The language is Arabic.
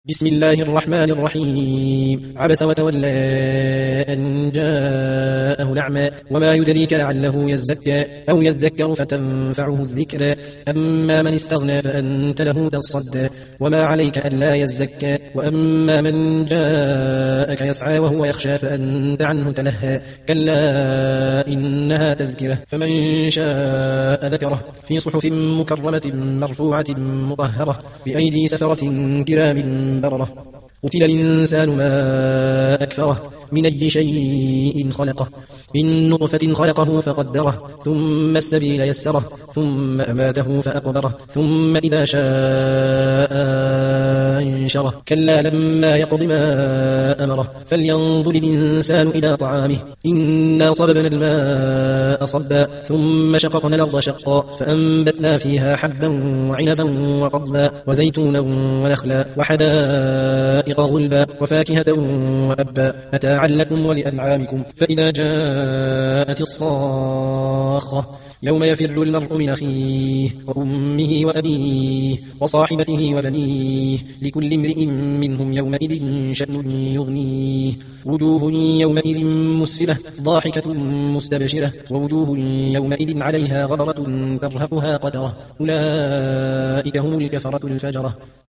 بسم الله الرحمن الرحيم. عبس وتولى أن جاءه الأعمى وما يدريك لعله يزكى أو يذكر فتنفعه الذكرى أما من استغنى فأنت له تصدى وما عليك ألا يزكى وأما من جاءك يسعى وهو يخشى فأنت عنه تلهى كلا إنها تذكرة فمن شاء ذكره في صحف مكرمة مرفوعة مطهرة بأيدي سفرة كرام بررة. قتل الإنسان ما أكفره من أي شيء خلقه من نطفة خلقه فقدره ثم السبيل يسره ثم أماته فأقبره ثم إذا شاء أنشره كلا لما يقض ما أمره فلينظر الإنسان إلى طعامه إنا صببنا الماء صبا ثم شققنا الأرض شقا فأنبتنا فيها حبا وعنبا وقضبا وزيتونا ونخلا وحدائق غلبا وفاكهة وأبا متاعا لكم ولأنعامكم فإذا جاءت الصاخة يوم يفر المرء من أخيه وأمه وأبيه وصاحبته وبنيه لكل امرئ منهم يومئذ شأن يغنيه وجوه يومئذ مسفرة ضاحكة مستبشرة ووجوه يومئذ عليها غبرة ترهقها قترة أولئك هم الكفرة الفجرة.